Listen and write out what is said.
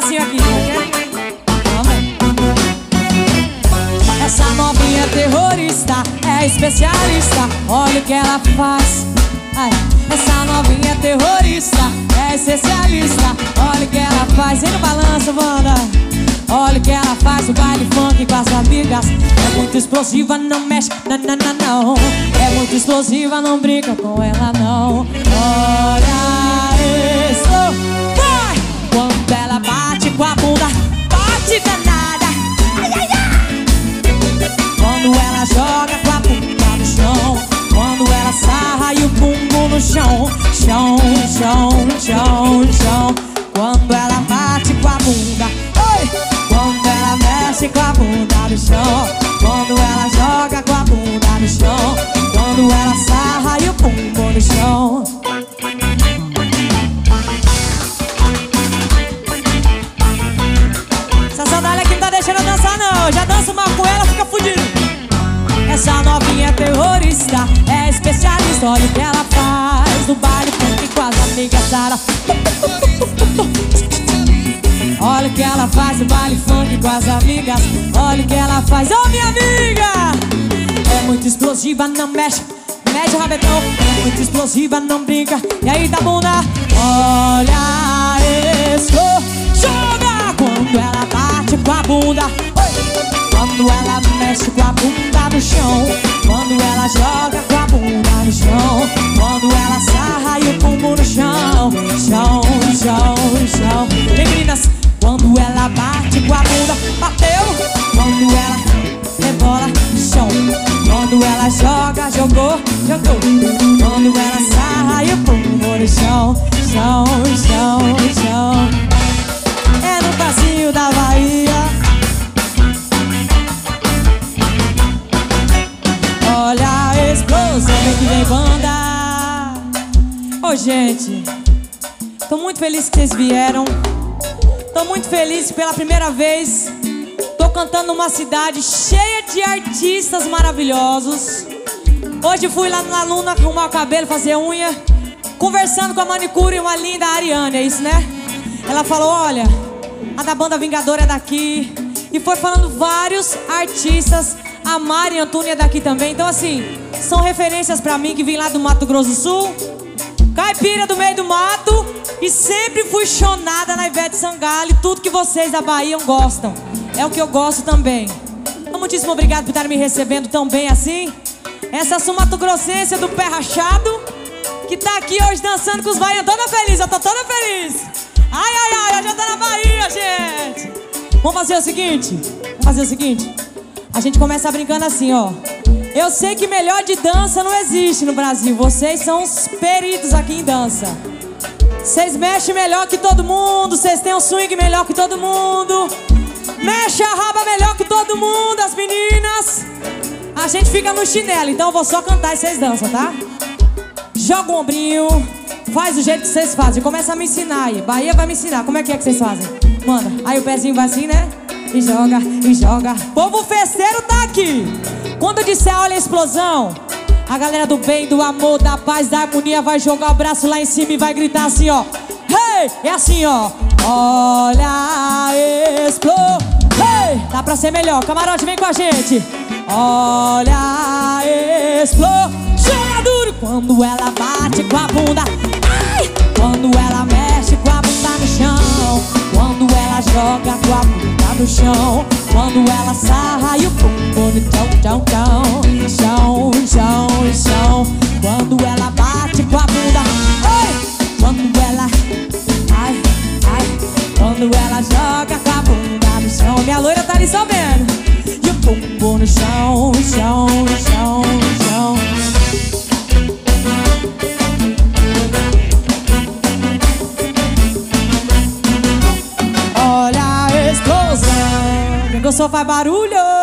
pedacinho aqui, ok? Essa novinha é terrorista, é especialista, olha o que ela faz. Ai, essa novinha é terrorista, é especialista, olha o que ela faz. Vem no balanço, banda. Olha o que ela faz, o baile funk com as amigas. É muito explosiva, não mexe, não. É muito explosiva, não brinca com ela, não. Olha isso, vai! Quando ela bate com a bunda, bate danada. Ai, ai, ai. Quando ela joga com a bunda no chão, quando ela sarra e o bumbum no chão. Chão, chão, chão, chão. Quando ela bate com a bunda, oi! Quando ela mexe com a bunda no chão, quando ela joga com a bunda no chão, quando ela sarra e o bumbum no chão. Essa sandália aqui não tá deixando eu dançar não. Já danço mal com ela, fica fudido. Essa novinha é terrorista, é especialista, olha o que ela faz no baile funk com as amigas Sara. Olha o que ela faz no baile funk com as amigas. Olha o que ela faz, oh minha amiga. É muito explosiva, não mexe, mete o rabetão. É muito explosiva, não brinca. E aí tá bunda, olha isso, joga. Quando ela bate com a bunda, oi. Quando ela mexe com a bunda no chão, quando ela joga com a bunda no chão, quando ela sarra e o bumbum no chão. Chão, chão, chão. Vem meninas. Quando ela bate com a bunda, bateu. Quando ela rebola, chão. Quando ela joga, jogou, jogou. Quando ela sarra e o bumbum no chão. Chão, chão, chão. É no passinho da Bahia. Olha a explosão, vem que vem banda. Ô gente, tô muito feliz que vocês vieram. Tô muito feliz pela primeira vez. Tô cantando numa cidade cheia de artistas maravilhosos. Hoje fui lá na Luna arrumar o cabelo, fazer unha, conversando com a manicure, uma linda Ariane, é isso, né? Ela falou, olha, a da banda Vingador é daqui. E foi falando vários artistas. A Mari Antônia é daqui também. Então assim, são referências pra mim que vim lá do Mato Grosso do Sul, caipira do meio do mato. E sempre fui chonada na Ivete Sangalo. Tudo que vocês da Bahia gostam é o que eu gosto também. Então muitíssimo obrigado por estar me recebendo tão bem assim. Essa sumatogrossense do pé rachado, que tá aqui hoje dançando com os baianos. Toda feliz, eu tô toda feliz. Ai, ai, ai, eu já tô na Bahia, gente. Vamos fazer o seguinte. A gente começa brincando assim, ó. Eu sei que melhor de dança não existe no Brasil. Vocês são os peritos aqui em dança. Vocês mexem melhor que todo mundo. Vocês têm um swing melhor que todo mundo. Mexe a raba melhor que todo mundo, as meninas. A gente fica no chinelo, então eu vou só cantar e vocês dançam, tá? Joga o ombrinho, faz do jeito que vocês fazem. Começa a me ensinar aí. Bahia vai me ensinar. Como é que vocês fazem? Manda. Aí o pezinho vai assim, né? E joga, e joga. Povo festeiro tá aqui. Quando eu disser olha a explosão, a galera do bem, do amor, da paz, da harmonia vai jogar o braço lá em cima e vai gritar assim, ó. Hey! É assim, ó. Olha a explosão. Hey! Dá pra ser melhor. Camarote, vem com a gente. Olha a explosão. Joga duro. Quando ela bate com a bunda. Ai! Quando ela mexe com a bunda no chão. Quando ela joga com a bunda no chão. Quando ela sarra e o bumbum no chão, chão, chão. Chão, chão, chão. Quando ela bate com a bunda. Oi! Quando ela... Ai, ai. Quando ela joga com a bunda no chão. Minha loira tá ali só vendo. E o bumbum no chão, chão, chão, chão. Olha a explosão. Quem gostou faz barulho.